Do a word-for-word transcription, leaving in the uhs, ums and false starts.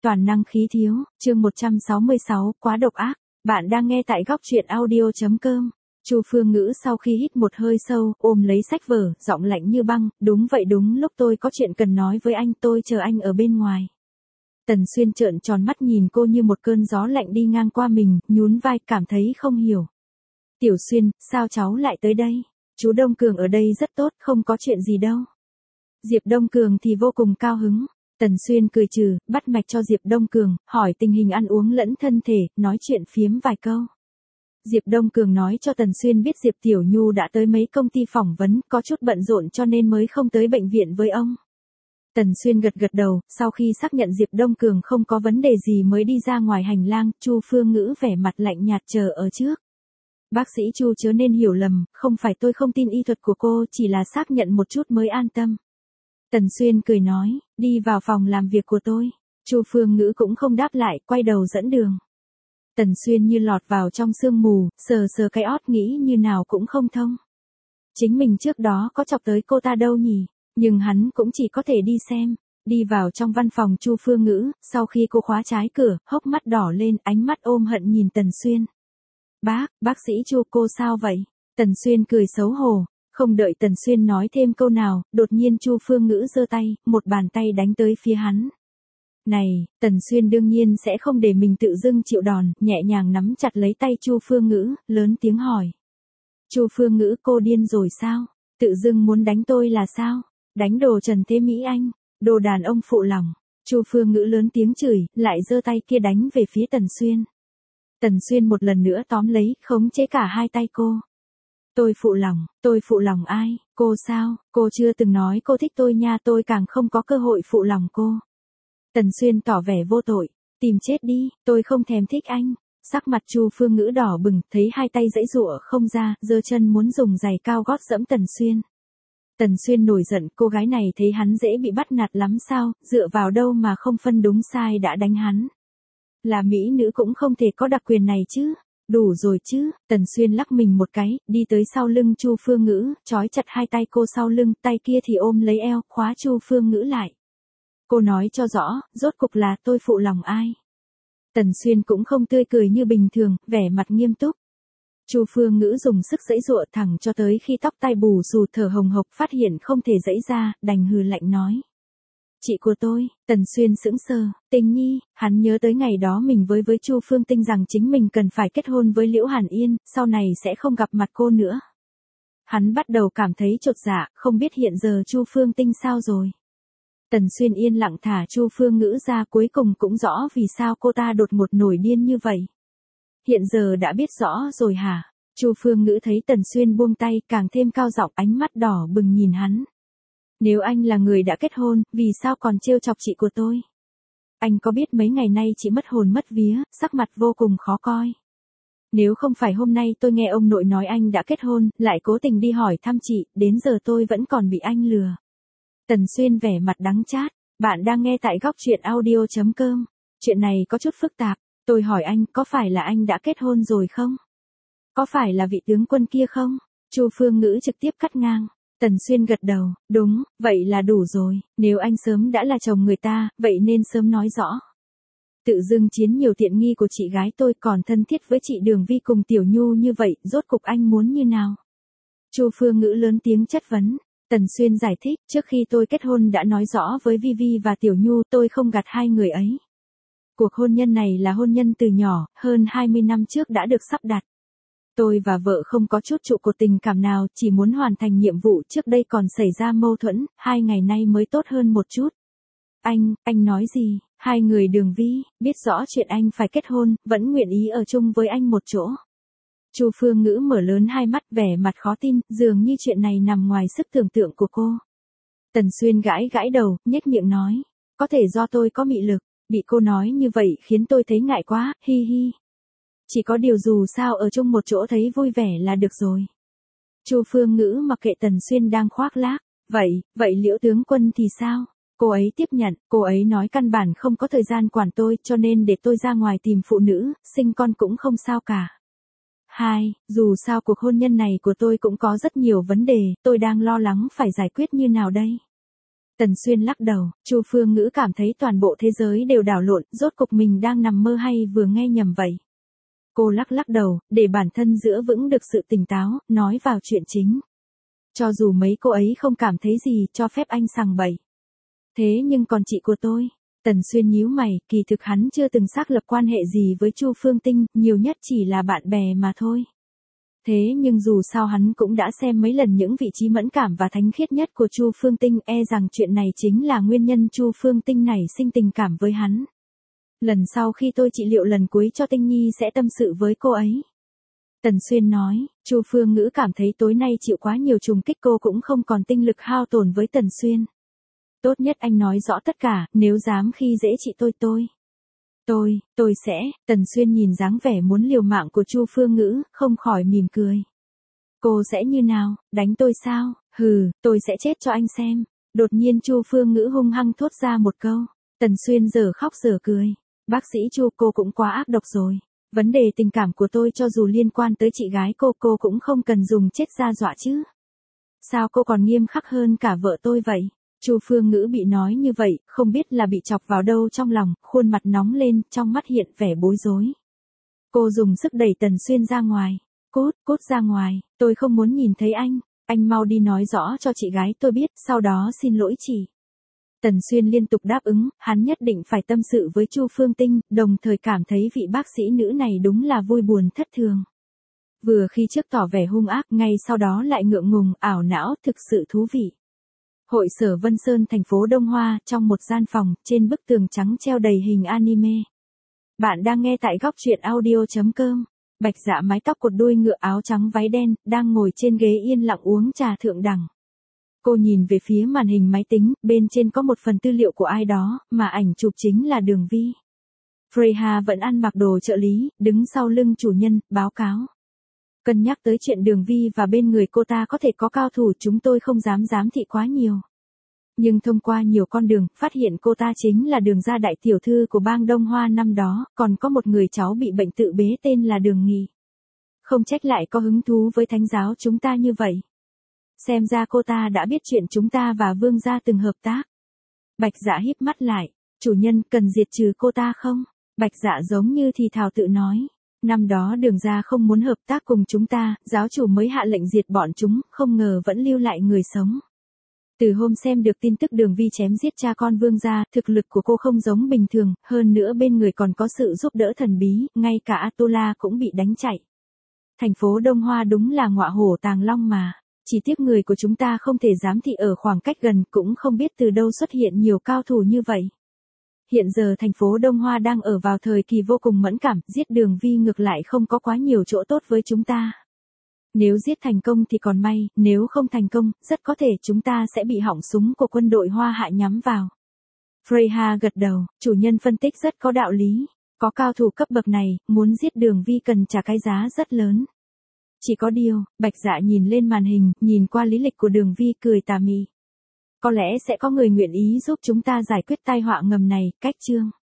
Toàn năng khí thiếu, chương một trăm sáu mươi sáu, quá độc ác. Bạn đang nghe tại góc truyện audio chấm com. Chu Phương Ngữ sau khi hít một hơi sâu, ôm lấy sách vở, giọng lạnh như băng, đúng vậy, đúng lúc tôi có chuyện cần nói với anh, tôi chờ anh ở bên ngoài. Tần Xuyên trợn tròn mắt nhìn cô như một cơn gió lạnh đi ngang qua mình, nhún vai, cảm thấy không hiểu. Tiểu Xuyên, sao cháu lại tới đây? Chú Đông Cường ở đây rất tốt, không có chuyện gì đâu. Diệp Đông Cường thì vô cùng cao hứng. Tần Xuyên cười trừ, bắt mạch cho Diệp Đông Cường, hỏi tình hình ăn uống lẫn thân thể, nói chuyện phiếm vài câu. Diệp Đông Cường nói cho Tần Xuyên biết Diệp Tiểu Nhu đã tới mấy công ty phỏng vấn, có chút bận rộn cho nên mới không tới bệnh viện với ông. Tần Xuyên gật gật đầu, sau khi xác nhận Diệp Đông Cường không có vấn đề gì mới đi ra ngoài hành lang, Chu Phương Ngữ vẻ mặt lạnh nhạt chờ ở trước. Bác sĩ Chu chớ nên hiểu lầm, không phải tôi không tin y thuật của cô, chỉ là xác nhận một chút mới an tâm. Tần Xuyên cười nói, đi vào phòng làm việc của tôi. Chu Phương Ngữ cũng không đáp lại, quay đầu dẫn đường. Tần Xuyên như lọt vào trong sương mù, sờ sờ cái ót nghĩ như nào cũng không thông. Chính mình trước đó có chọc tới cô ta đâu nhỉ, nhưng hắn cũng chỉ có thể đi xem. Đi vào trong văn phòng Chu Phương Ngữ, sau khi cô khóa trái cửa, hốc mắt đỏ lên, ánh mắt ôm hận nhìn Tần Xuyên. Bác, bác sĩ Chu, cô sao vậy? Tần Xuyên cười xấu hổ. Không đợi Tần Xuyên nói thêm câu nào, đột nhiên Chu Phương Ngữ giơ tay, một bàn tay đánh tới phía hắn. Này, Tần Xuyên đương nhiên sẽ không để mình tự dưng chịu đòn, nhẹ nhàng nắm chặt lấy tay Chu Phương Ngữ, lớn tiếng hỏi. Chu Phương Ngữ, cô điên rồi sao? Tự dưng muốn đánh tôi là sao? Đánh đồ Trần Thế Mỹ Anh, đồ đàn ông phụ lòng. Chu Phương Ngữ lớn tiếng chửi, lại giơ tay kia đánh về phía Tần Xuyên. Tần Xuyên một lần nữa tóm lấy, khống chế cả hai tay cô. Tôi phụ lòng, tôi phụ lòng ai, cô sao, cô chưa từng nói cô thích tôi nha, tôi càng không có cơ hội phụ lòng cô. Tần Xuyên tỏ vẻ vô tội, tìm chết đi, tôi không thèm thích anh. Sắc mặt Chu Phương Ngữ đỏ bừng, thấy hai tay giãy giụa không ra, giơ chân muốn dùng giày cao gót dẫm Tần Xuyên. Tần Xuyên nổi giận, cô gái này thấy hắn dễ bị bắt nạt lắm sao, dựa vào đâu mà không phân đúng sai đã đánh hắn. Là mỹ nữ cũng không thể có đặc quyền này chứ. Đủ rồi chứ, Tần Xuyên lắc mình một cái, đi tới sau lưng Chu Phương Ngữ, trói chặt hai tay cô sau lưng, tay kia thì ôm lấy eo, khóa Chu Phương Ngữ lại. Cô nói cho rõ, rốt cục là tôi phụ lòng ai. Tần Xuyên cũng không tươi cười như bình thường, vẻ mặt nghiêm túc. Chu Phương Ngữ dùng sức giãy giụa thẳng cho tới khi tóc tai bù xù thở hồng hộc phát hiện không thể giãy ra, đành hừ lạnh nói. Chị của tôi, Tần Xuyên sững sờ, Tình Nhi, hắn nhớ tới ngày đó mình với với Chu Phương Tinh rằng chính mình cần phải kết hôn với Liễu Hàn Yên, sau này sẽ không gặp mặt cô nữa. Hắn bắt đầu cảm thấy chột dạ, không biết hiện giờ Chu Phương Tinh sao rồi. Tần Xuyên yên lặng thả Chu Phương Ngữ ra, cuối cùng cũng rõ vì sao cô ta đột ngột nổi điên như vậy. Hiện giờ đã biết rõ rồi hả? Chu Phương Ngữ thấy Tần Xuyên buông tay, càng thêm cao giọng, ánh mắt đỏ bừng nhìn hắn. Nếu anh là người đã kết hôn, vì sao còn trêu chọc chị của tôi? Anh có biết mấy ngày nay chị mất hồn mất vía, sắc mặt vô cùng khó coi. Nếu không phải hôm nay tôi nghe ông nội nói anh đã kết hôn, lại cố tình đi hỏi thăm chị, đến giờ tôi vẫn còn bị anh lừa. Tần Xuyên vẻ mặt đắng chát, bạn đang nghe tại góc truyện audio chấm com. Chuyện này có chút phức tạp, tôi hỏi anh, có phải là anh đã kết hôn rồi không? Có phải là vị tướng quân kia không? Chu Phương Ngữ trực tiếp cắt ngang. Tần Xuyên gật đầu, đúng, vậy là đủ rồi, nếu anh sớm đã là chồng người ta, vậy nên sớm nói rõ. Tự dưng chiếm nhiều tiện nghi của chị gái tôi, còn thân thiết với chị Đường Vi cùng Tiểu Nhu như vậy, rốt cục anh muốn như nào? Chu Phương Ngữ lớn tiếng chất vấn. Tần Xuyên giải thích, trước khi tôi kết hôn đã nói rõ với Vi Vi và Tiểu Nhu, tôi không gạt hai người ấy. Cuộc hôn nhân này là hôn nhân từ nhỏ, hơn hai mươi năm trước đã được sắp đặt. Tôi và vợ không có chút trụ cột tình cảm nào, chỉ muốn hoàn thành nhiệm vụ, trước đây còn xảy ra mâu thuẫn, hai ngày nay mới tốt hơn một chút. Anh, anh nói gì? Hai người Đường Vi, biết rõ chuyện anh phải kết hôn, vẫn nguyện ý ở chung với anh một chỗ. Chu Phương Ngữ mở lớn hai mắt, vẻ mặt khó tin, dường như chuyện này nằm ngoài sức tưởng tượng của cô. Tần Xuyên gãi gãi đầu, nhếch miệng nói. Có thể do tôi có mị lực, bị cô nói như vậy khiến tôi thấy ngại quá, hi hi. Chỉ có điều dù sao ở chung một chỗ thấy vui vẻ là được rồi. Chu Phương Ngữ mặc kệ Tần Xuyên đang khoác lác. Vậy, vậy Liễu tướng quân thì sao? Cô ấy tiếp nhận, cô ấy nói căn bản không có thời gian quản tôi, cho nên để tôi ra ngoài tìm phụ nữ, sinh con cũng không sao cả. Hai, dù sao cuộc hôn nhân này của tôi cũng có rất nhiều vấn đề, tôi đang lo lắng phải giải quyết như nào đây? Tần Xuyên lắc đầu, Chu Phương Ngữ cảm thấy toàn bộ thế giới đều đảo lộn, rốt cục mình đang nằm mơ hay vừa nghe nhầm vậy. Cô lắc lắc đầu, để bản thân giữ vững được sự tỉnh táo, nói vào chuyện chính. Cho dù mấy cô ấy không cảm thấy gì, cho phép anh sằng bậy. Thế nhưng còn chị của tôi, Tần Xuyên nhíu mày, kỳ thực hắn chưa từng xác lập quan hệ gì với Chu Phương Tinh, nhiều nhất chỉ là bạn bè mà thôi. Thế nhưng dù sao hắn cũng đã xem mấy lần những vị trí mẫn cảm và thánh khiết nhất của Chu Phương Tinh, e rằng chuyện này chính là nguyên nhân Chu Phương Tinh nảy sinh tình cảm với hắn. Lần sau khi tôi trị liệu lần cuối cho Tinh Nhi sẽ tâm sự với cô ấy. Tần Xuyên nói, Chu Phương Ngữ cảm thấy tối nay chịu quá nhiều trùng kích, cô cũng không còn tinh lực hao tổn với Tần Xuyên. Tốt nhất anh nói rõ tất cả, nếu dám khi dễ chị tôi tôi. Tôi, tôi sẽ, Tần Xuyên nhìn dáng vẻ muốn liều mạng của Chu Phương Ngữ, không khỏi mỉm cười. Cô sẽ như nào, đánh tôi sao, hừ, tôi sẽ chết cho anh xem. Đột nhiên Chu Phương Ngữ hung hăng thốt ra một câu. Tần Xuyên giờ khóc giờ cười. Bác sĩ Chu, cô cũng quá ác độc rồi. Vấn đề tình cảm của tôi cho dù liên quan tới chị gái cô, cô cũng không cần dùng chết ra dọa chứ. Sao cô còn nghiêm khắc hơn cả vợ tôi vậy? Chu Phương Ngữ bị nói như vậy, không biết là bị chọc vào đâu trong lòng, khuôn mặt nóng lên, trong mắt hiện vẻ bối rối. Cô dùng sức đẩy Tần Xuyên ra ngoài. Cút, cút ra ngoài, tôi không muốn nhìn thấy anh, anh mau đi nói rõ cho chị gái tôi biết, sau đó xin lỗi chị. Tần Xuyên liên tục đáp ứng, hắn nhất định phải tâm sự với Chu Phương Tinh, đồng thời cảm thấy vị bác sĩ nữ này đúng là vui buồn thất thường. Vừa khi trước tỏ vẻ hung ác, ngay sau đó lại ngượng ngùng, ảo não, thực sự thú vị. Hội sở Vân Sơn thành phố Đông Hoa, trong một gian phòng, trên bức tường trắng treo đầy hình anime. Bạn đang nghe tại góc truyện audio chấm com. Bạch Dạ mái tóc cột đuôi ngựa, áo trắng váy đen, đang ngồi trên ghế yên lặng uống trà thượng đẳng. Cô nhìn về phía màn hình máy tính, bên trên có một phần tư liệu của ai đó, mà ảnh chụp chính là Đường Vi. Freya vẫn ăn mặc đồ trợ lý, đứng sau lưng chủ nhân, báo cáo. Cân nhắc tới chuyện Đường Vi và bên người cô ta có thể có cao thủ, chúng tôi không dám giám thị quá nhiều. Nhưng thông qua nhiều con đường, phát hiện cô ta chính là Đường gia đại tiểu thư của bang Đông Hoa năm đó, còn có một người cháu bị bệnh tự bế tên là Đường Nghị. Không trách lại có hứng thú với thánh giáo chúng ta như vậy. Xem ra cô ta đã biết chuyện chúng ta và Vương gia từng hợp tác. Bạch Dạ híp mắt lại, chủ nhân cần diệt trừ cô ta không? Bạch Dạ giống như thì thào tự nói. Năm đó Đường gia không muốn hợp tác cùng chúng ta, giáo chủ mới hạ lệnh diệt bọn chúng, không ngờ vẫn lưu lại người sống. Từ hôm xem được tin tức Đường Vi chém giết cha con Vương gia, thực lực của cô không giống bình thường, hơn nữa bên người còn có sự giúp đỡ thần bí, ngay cả Atula cũng bị đánh chạy. Thành phố Đông Hoa đúng là ngọa hổ tàng long mà. Chỉ tiếc người của chúng ta không thể giám thị ở khoảng cách gần, cũng không biết từ đâu xuất hiện nhiều cao thủ như vậy. Hiện giờ thành phố Đông Hoa đang ở vào thời kỳ vô cùng mẫn cảm, giết Đường Vi ngược lại không có quá nhiều chỗ tốt với chúng ta. Nếu giết thành công thì còn may, nếu không thành công, rất có thể chúng ta sẽ bị họng súng của quân đội Hoa Hạ nhắm vào. Freya gật đầu, chủ nhân phân tích rất có đạo lý. Có cao thủ cấp bậc này, muốn giết Đường Vi cần trả cái giá rất lớn. Chỉ có điều, Bạch Dạ nhìn lên màn hình, nhìn qua lý lịch của Đường Vi cười tà mị. Có lẽ sẽ có người nguyện ý giúp chúng ta giải quyết tai họa ngầm này, cách chương.